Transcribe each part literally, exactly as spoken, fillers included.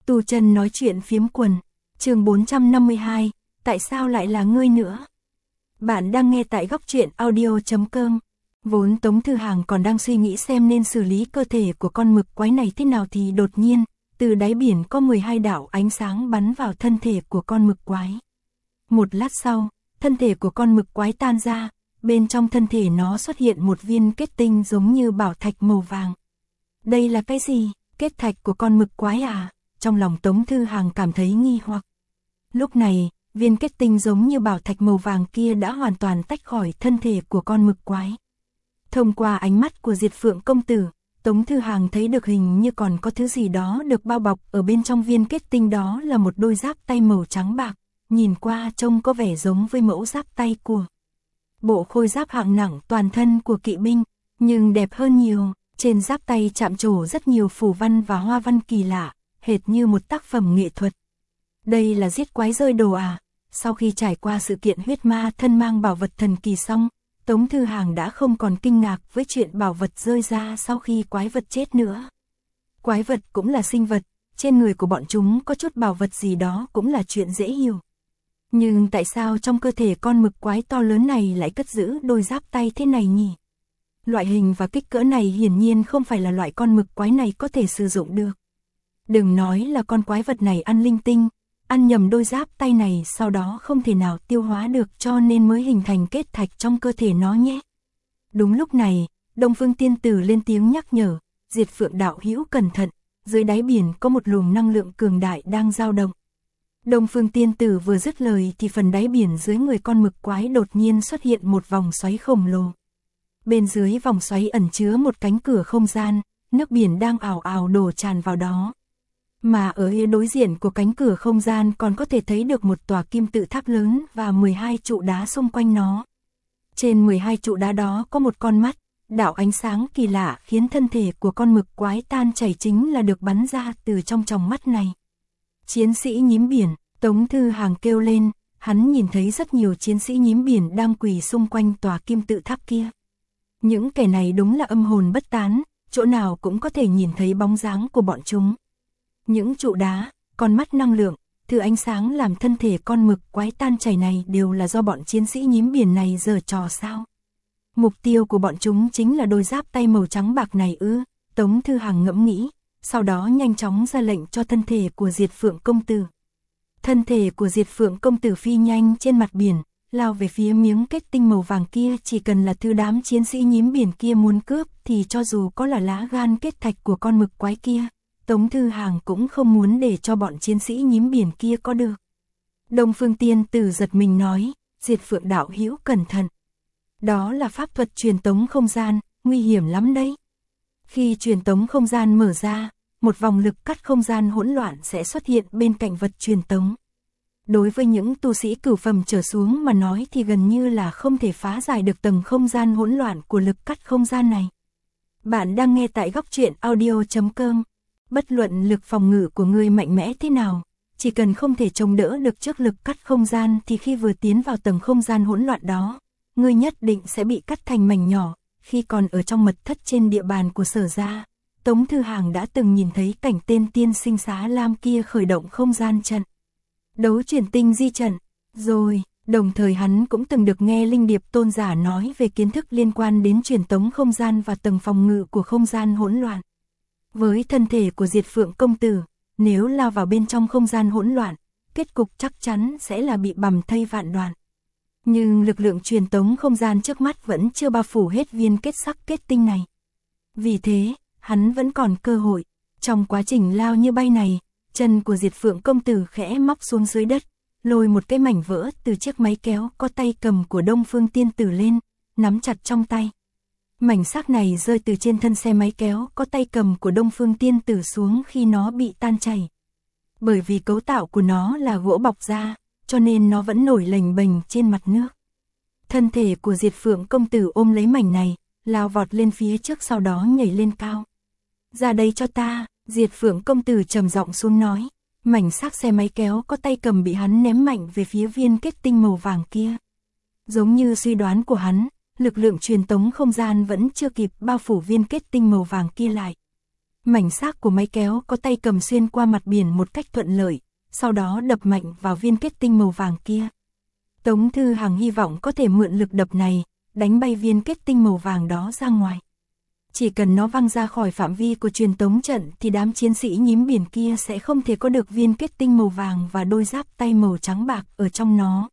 Tu Chân nói chuyện phiếm quần, chương bốn trăm năm mươi hai, tại sao lại là ngươi nữa? Bạn đang nghe tại góc truyện audio chấm com. Vốn Tống Thư Hàng còn đang suy nghĩ xem nên xử lý cơ thể của con mực quái này thế nào thì đột nhiên, từ đáy biển có mười hai đạo ánh sáng bắn vào thân thể của con mực quái. Một lát sau, thân thể của con mực quái tan ra, bên trong thân thể nó xuất hiện một viên kết tinh giống như bảo thạch màu vàng. Đây là cái gì? Kết thạch của con mực quái à? Trong lòng Tống Thư Hàng cảm thấy nghi hoặc. Lúc này, viên kết tinh giống như bảo thạch màu vàng kia đã hoàn toàn tách khỏi thân thể của con mực quái. Thông qua ánh mắt của Diệt Phượng công tử, Tống Thư Hàng thấy được hình như còn có thứ gì đó được bao bọc ở bên trong viên kết tinh, đó là một đôi giáp tay màu trắng bạc, nhìn qua trông có vẻ giống với mẫu giáp tay của bộ khôi giáp hạng nặng toàn thân của kỵ binh, nhưng đẹp hơn nhiều. Trên giáp tay chạm trổ rất nhiều phù văn và hoa văn kỳ lạ, hệt như một tác phẩm nghệ thuật. Đây là giết quái rơi đồ à? Sau khi trải qua sự kiện huyết ma thân mang bảo vật thần kỳ xong, Tống Thư Hàng đã không còn kinh ngạc với chuyện bảo vật rơi ra sau khi quái vật chết nữa. Quái vật cũng là sinh vật, trên người của bọn chúng có chút bảo vật gì đó cũng là chuyện dễ hiểu. Nhưng tại sao trong cơ thể con mực quái to lớn này lại cất giữ đôi giáp tay thế này nhỉ? Loại hình và kích cỡ này hiển nhiên không phải là loại con mực quái này có thể sử dụng được. Đừng nói là con quái vật này ăn linh tinh, ăn nhầm đôi giáp tay này sau đó không thể nào tiêu hóa được, cho nên mới hình thành kết thạch trong cơ thể nó nhé. Đúng lúc này, Đông Phương Tiên Tử lên tiếng nhắc nhở, Diệt Phượng đạo hữu cẩn thận, dưới đáy biển có một luồng năng lượng cường đại đang dao động. Đông Phương Tiên Tử vừa dứt lời thì phần đáy biển dưới người con mực quái đột nhiên xuất hiện một vòng xoáy khổng lồ. Bên dưới vòng xoáy ẩn chứa một cánh cửa không gian, nước biển đang ào ào đổ tràn vào đó. Mà ở phía đối diện của cánh cửa không gian còn có thể thấy được một tòa kim tự tháp lớn và mười hai trụ đá xung quanh nó. Trên mười hai trụ đá đó có một con mắt, đạo ánh sáng kỳ lạ khiến thân thể của con mực quái tan chảy chính là được bắn ra từ trong tròng mắt này. Chiến sĩ nhím biển, Tống Thư Hàng kêu lên, hắn nhìn thấy rất nhiều chiến sĩ nhím biển đang quỳ xung quanh tòa kim tự tháp kia. Những kẻ này đúng là âm hồn bất tán, chỗ nào cũng có thể nhìn thấy bóng dáng của bọn chúng. Những trụ đá, con mắt năng lượng, thứ ánh sáng làm thân thể con mực quái tan chảy này đều là do bọn chiến sĩ nhím biển này giở trò sao? Mục tiêu của bọn chúng chính là đôi giáp tay màu trắng bạc này ư? Tống Thư Hàng ngẫm nghĩ, sau đó nhanh chóng ra lệnh cho thân thể của Diệt Phượng công tử. Thân thể của Diệt Phượng công tử phi nhanh trên mặt biển, lao về phía miếng kết tinh màu vàng kia. Chỉ cần là thứ đám chiến sĩ nhím biển kia muốn cướp thì cho dù có là lá gan kết thạch của con mực quái kia, Tống Thư Hàng cũng không muốn để cho bọn chiến sĩ nhím biển kia có được. Đông Phương Tiên Tử giật mình nói, Diệt Phượng đạo hữu cẩn thận. Đó là pháp thuật truyền tống không gian, nguy hiểm lắm đấy. Khi truyền tống không gian mở ra, một vòng lực cắt không gian hỗn loạn sẽ xuất hiện bên cạnh vật truyền tống. Đối với những tu sĩ cửu phẩm trở xuống mà nói thì gần như là không thể phá giải được tầng không gian hỗn loạn của lực cắt không gian này. Bạn đang nghe tại góc truyện audio chấm com. Bất luận lực phòng ngự của ngươi mạnh mẽ thế nào, chỉ cần không thể chống đỡ được trước lực cắt không gian thì khi vừa tiến vào tầng không gian hỗn loạn đó, ngươi nhất định sẽ bị cắt thành mảnh nhỏ. Khi còn ở trong mật thất trên địa bàn của Sở gia, Tống Thư Hàng đã từng nhìn thấy cảnh tên tiên sinh Xá Lam kia khởi động không gian trận đấu truyền tinh di trận, rồi, đồng thời hắn cũng từng được nghe Linh Điệp tôn giả nói về kiến thức liên quan đến truyền tống không gian và tầng phòng ngự của không gian hỗn loạn. Với thân thể của Diệt Phượng công tử, nếu lao vào bên trong không gian hỗn loạn, kết cục chắc chắn sẽ là bị bầm thây vạn đoạn. Nhưng lực lượng truyền tống không gian trước mắt vẫn chưa bao phủ hết viên kết sắc kết tinh này. Vì thế, hắn vẫn còn cơ hội. Trong quá trình lao như bay này, chân của Diệt Phượng công tử khẽ móc xuống dưới đất, lôi một cái mảnh vỡ từ chiếc máy kéo có tay cầm của Đông Phương Tiên Tử lên, nắm chặt trong tay. Mảnh xác này rơi từ trên thân xe máy kéo có tay cầm của Đông Phương Tiên Tử xuống khi nó bị tan chảy. Bởi vì cấu tạo của nó là gỗ bọc da, cho nên nó vẫn nổi lềnh bềnh trên mặt nước. Thân thể của Diệt Phượng công tử ôm lấy mảnh này, lao vọt lên phía trước, sau đó nhảy lên cao. Ra đây cho ta, Diệt Phượng công tử trầm giọng xuống nói. Mảnh xác xe máy kéo có tay cầm bị hắn ném mạnh về phía viên kết tinh màu vàng kia. Giống như suy đoán của hắn, lực lượng truyền tống không gian vẫn chưa kịp bao phủ viên kết tinh màu vàng kia lại. Mảnh xác của máy kéo có tay cầm xuyên qua mặt biển một cách thuận lợi, sau đó đập mạnh vào viên kết tinh màu vàng kia. Tống Thư Hằng hy vọng có thể mượn lực đập này, đánh bay viên kết tinh màu vàng đó ra ngoài. Chỉ cần nó văng ra khỏi phạm vi của truyền tống trận thì đám chiến sĩ nhím biển kia sẽ không thể có được viên kết tinh màu vàng và đôi giáp tay màu trắng bạc ở trong nó.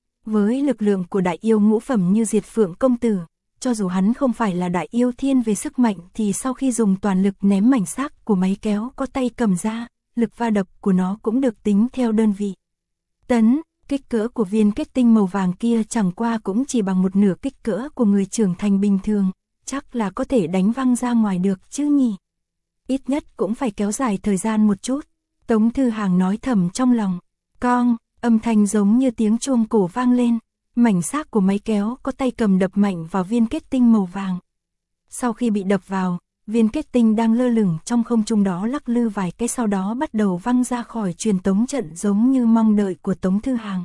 Với lực lượng của đại yêu ngũ phẩm như Diệt Phượng công tử, cho dù hắn không phải là đại yêu thiên về sức mạnh thì sau khi dùng toàn lực ném mảnh xác của máy kéo có tay cầm ra, lực va đập của nó cũng được tính theo đơn vị. Tấn, kích cỡ của viên kết tinh màu vàng kia chẳng qua cũng chỉ bằng một nửa kích cỡ của người trưởng thành bình thường, chắc là có thể đánh văng ra ngoài được chứ nhỉ. Ít nhất cũng phải kéo dài thời gian một chút. Tống Thư Hằng nói thầm trong lòng. Cong, âm thanh giống như tiếng chuông cổ vang lên. Mảnh xác của máy kéo có tay cầm đập mạnh vào viên kết tinh màu vàng. Sau khi bị đập vào, viên kết tinh đang lơ lửng trong không trung đó lắc lư vài cái sau đó bắt đầu văng ra khỏi truyền tống trận giống như mong đợi của Tống Thư Hằng.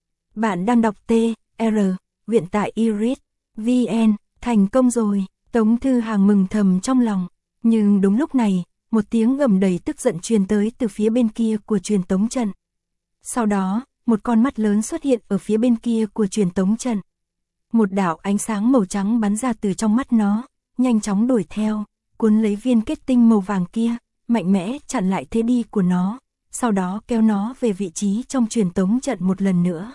Bạn đang đọc T, R, viện tại Iris, V N, thành công rồi. Tống Thư Hằng mừng thầm trong lòng. Nhưng đúng lúc này, một tiếng gầm đầy tức giận truyền tới từ phía bên kia của truyền tống trận. Sau đó, một con mắt lớn xuất hiện ở phía bên kia của truyền tống trận. Một đạo ánh sáng màu trắng bắn ra từ trong mắt nó, nhanh chóng đuổi theo, cuốn lấy viên kết tinh màu vàng kia, mạnh mẽ chặn lại thế đi của nó, sau đó kéo nó về vị trí trong truyền tống trận một lần nữa.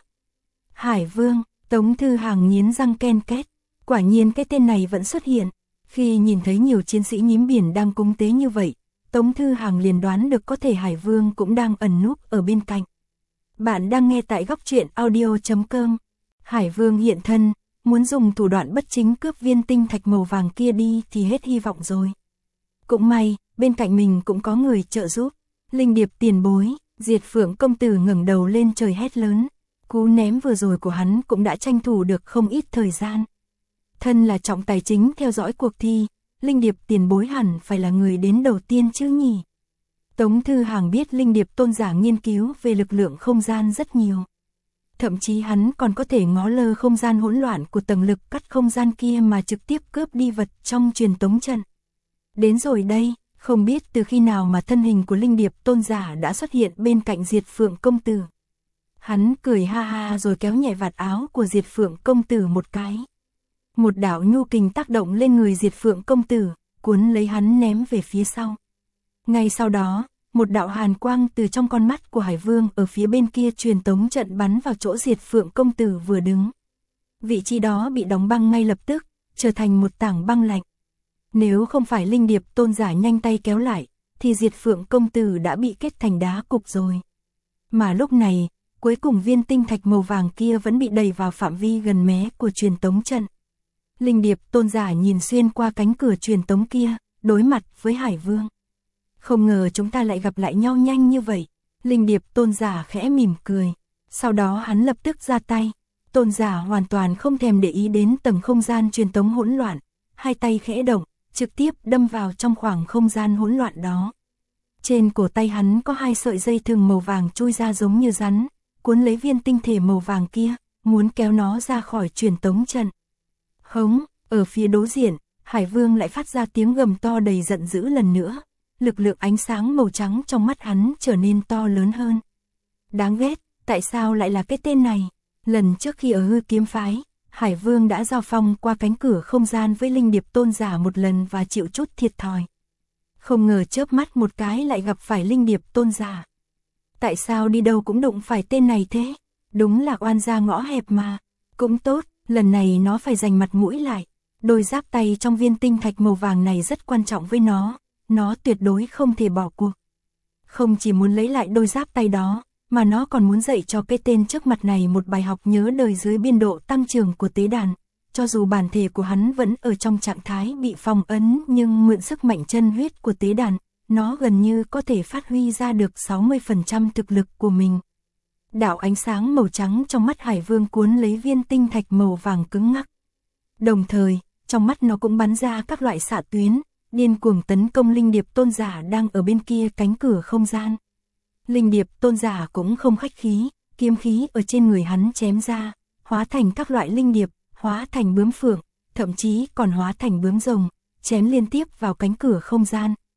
Hải Vương, Tống Thư Hằng nghiến răng ken két, quả nhiên cái tên này vẫn xuất hiện. Khi nhìn thấy nhiều chiến sĩ nhím biển đang cúng tế như vậy, Tống Thư Hằng liền đoán được có thể Hải Vương cũng đang ẩn núp ở bên cạnh. Bạn đang nghe tại góc truyện audio chấm com. Hải Vương hiện thân, muốn dùng thủ đoạn bất chính cướp viên tinh thạch màu vàng kia đi thì hết hy vọng rồi. Cũng may, bên cạnh mình cũng có người trợ giúp. Linh Điệp tiền bối, Diệt Phượng công tử ngẩng đầu lên trời hét lớn. Cú ném vừa rồi của hắn cũng đã tranh thủ được không ít thời gian. Thân là trọng tài chính theo dõi cuộc thi, Linh Điệp tiền bối hẳn phải là người đến đầu tiên chứ nhỉ. Tống Thư Hằng biết Linh Điệp tôn giả nghiên cứu về lực lượng không gian rất nhiều. Thậm chí hắn còn có thể ngó lơ không gian hỗn loạn của tầng lực cắt không gian kia mà trực tiếp cướp đi vật trong truyền tống trận. Đến rồi đây, không biết từ khi nào mà thân hình của Linh Điệp tôn giả đã xuất hiện bên cạnh Diệt Phượng công tử. Hắn cười ha ha rồi kéo nhẹ vạt áo của Diệt Phượng công tử một cái. Một đạo nhu kình tác động lên người Diệt Phượng công tử, cuốn lấy hắn ném về phía sau. Ngay sau đó, một đạo hàn quang từ trong con mắt của Hải Vương ở phía bên kia truyền tống trận bắn vào chỗ Diệt Phượng công tử vừa đứng. Vị trí đó bị đóng băng ngay lập tức, trở thành một tảng băng lạnh. Nếu không phải Linh Điệp tôn giả nhanh tay kéo lại, thì Diệt Phượng công tử đã bị kết thành đá cục rồi. Mà lúc này, cuối cùng viên tinh thạch màu vàng kia vẫn bị đẩy vào phạm vi gần mé của truyền tống trận. Linh Điệp tôn giả nhìn xuyên qua cánh cửa truyền tống kia, đối mặt với Hải Vương. Không ngờ chúng ta lại gặp lại nhau nhanh như vậy. Linh Điệp tôn giả khẽ mỉm cười. Sau đó hắn lập tức ra tay. Tôn giả hoàn toàn không thèm để ý đến tầng không gian truyền tống hỗn loạn. Hai tay khẽ động, trực tiếp đâm vào trong khoảng không gian hỗn loạn đó. Trên cổ tay hắn có hai sợi dây thừng màu vàng chui ra giống như rắn, cuốn lấy viên tinh thể màu vàng kia, muốn kéo nó ra khỏi truyền tống trận. Hống, ở phía đối diện, Hải Vương lại phát ra tiếng gầm to đầy giận dữ lần nữa. Lực lượng ánh sáng màu trắng trong mắt hắn trở nên to lớn hơn. Đáng ghét, tại sao lại là cái tên này? Lần trước khi ở Hư Kiếm Phái, Hải Vương đã giao phong qua cánh cửa không gian với Linh Điệp tôn giả một lần và chịu chút thiệt thòi. Không ngờ chớp mắt một cái lại gặp phải Linh Điệp tôn giả. Tại sao đi đâu cũng đụng phải tên này thế? Đúng là oan gia ngõ hẹp mà. Cũng tốt, lần này nó phải dành mặt mũi lại. Đôi giáp tay trong viên tinh thạch màu vàng này rất quan trọng với nó. Nó tuyệt đối không thể bỏ cuộc. Không chỉ muốn lấy lại đôi giáp tay đó, mà nó còn muốn dạy cho cái tên trước mặt này một bài học nhớ đời dưới biên độ tăng trưởng của tế đàn. Cho dù bản thể của hắn vẫn ở trong trạng thái bị phong ấn nhưng mượn sức mạnh chân huyết của tế đàn, nó gần như có thể phát huy ra được sáu mươi phần trăm thực lực của mình. Đạo ánh sáng màu trắng trong mắt Hải Vương cuốn lấy viên tinh thạch màu vàng cứng ngắc. Đồng thời, trong mắt nó cũng bắn ra các loại xạ tuyến, điên cuồng tấn công Linh Điệp tôn giả đang ở bên kia cánh cửa không gian. Linh Điệp tôn giả cũng không khách khí, kiếm khí ở trên người hắn chém ra, hóa thành các loại linh điệp, hóa thành bướm phượng, thậm chí còn hóa thành bướm rồng, chém liên tiếp vào cánh cửa không gian,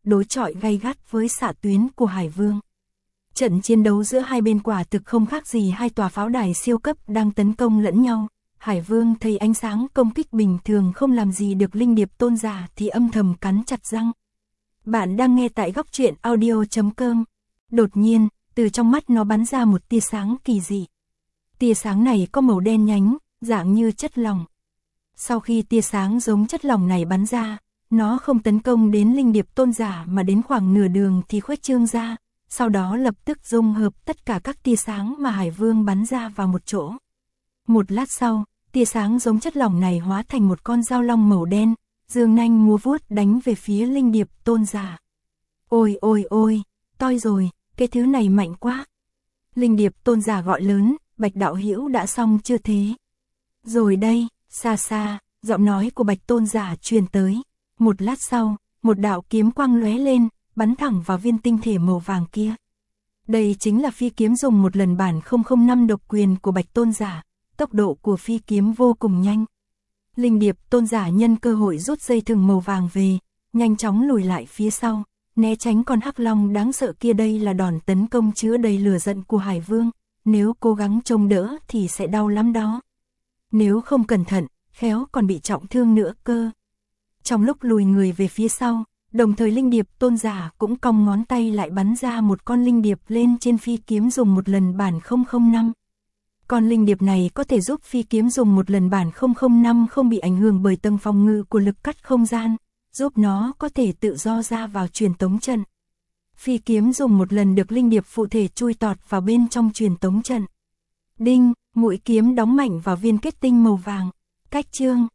đối chọi gay gắt với xạ tuyến của Hải Vương. Trận chiến đấu giữa hai bên quả thực không khác gì hai tòa pháo đài siêu cấp đang tấn công lẫn nhau. Hải Vương thấy ánh sáng công kích bình thường không làm gì được linh điệp tôn giả thì âm thầm cắn chặt răng. Bạn đang nghe tại góc truyện audio chấm com. Đột nhiên, từ trong mắt nó bắn ra một tia sáng kỳ dị. Tia sáng này có màu đen nhánh, dạng như chất lỏng. Sau khi tia sáng giống chất lỏng này bắn ra, nó không tấn công đến linh điệp tôn giả mà đến khoảng nửa đường thì khuếch trương ra, sau đó lập tức dung hợp tất cả các tia sáng mà Hải Vương bắn ra vào một chỗ. Một lát sau, tia sáng giống chất lỏng này hóa thành một con dao long màu đen, dương nanh múa vuốt đánh về phía linh điệp tôn giả. Ôi ôi ôi, toi rồi, cái thứ này mạnh quá. Linh điệp tôn giả gọi lớn, Bạch đạo hữu đã xong chưa thế? Rồi đây, xa xa, giọng nói của Bạch tôn giả truyền tới. Một lát sau, một đạo kiếm quang lóe lên, bắn thẳng vào viên tinh thể màu vàng kia. Đây chính là phi kiếm dùng một lần bản không không năm độc quyền của Bạch tôn giả, tốc độ của phi kiếm vô cùng nhanh. Linh điệp tôn giả nhân cơ hội rút dây thừng màu vàng về, nhanh chóng lùi lại phía sau, né tránh con hắc long đáng sợ kia. Đây là đòn tấn công chứa đầy lửa giận của Hải Vương, nếu cố gắng chống đỡ thì sẽ đau lắm đó. Nếu không cẩn thận, khéo còn bị trọng thương nữa cơ. Trong lúc lùi người về phía sau, đồng thời linh điệp tôn giả cũng cong ngón tay lại bắn ra một con linh điệp lên trên phi kiếm dùng một lần bản không không năm. Con linh điệp này có thể giúp phi kiếm dùng một lần bản không không năm không bị ảnh hưởng bởi tầng phòng ngự của lực cắt không gian, giúp nó có thể tự do ra vào truyền tống trận. Phi kiếm dùng một lần được linh điệp phụ thể chui tọt vào bên trong truyền tống trận. Đinh, mũi kiếm đóng mạnh vào viên kết tinh màu vàng. Cách chương